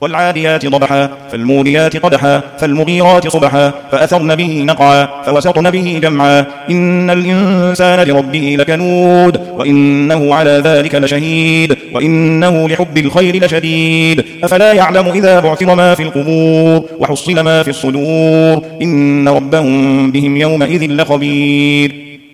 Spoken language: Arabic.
والعاديات ضبحا فالموريات قدحا فالمغيرات صبحا فأثرن به نقعا فوسطن به جمعا إن الإنسان لربه لكنود وإنه على ذلك لشهيد وإنه لحب الخير لشديد أفلا يعلم إذا بعثر ما في القبور وحصل ما في الصدور إن ربهم بهم يومئذ لخبير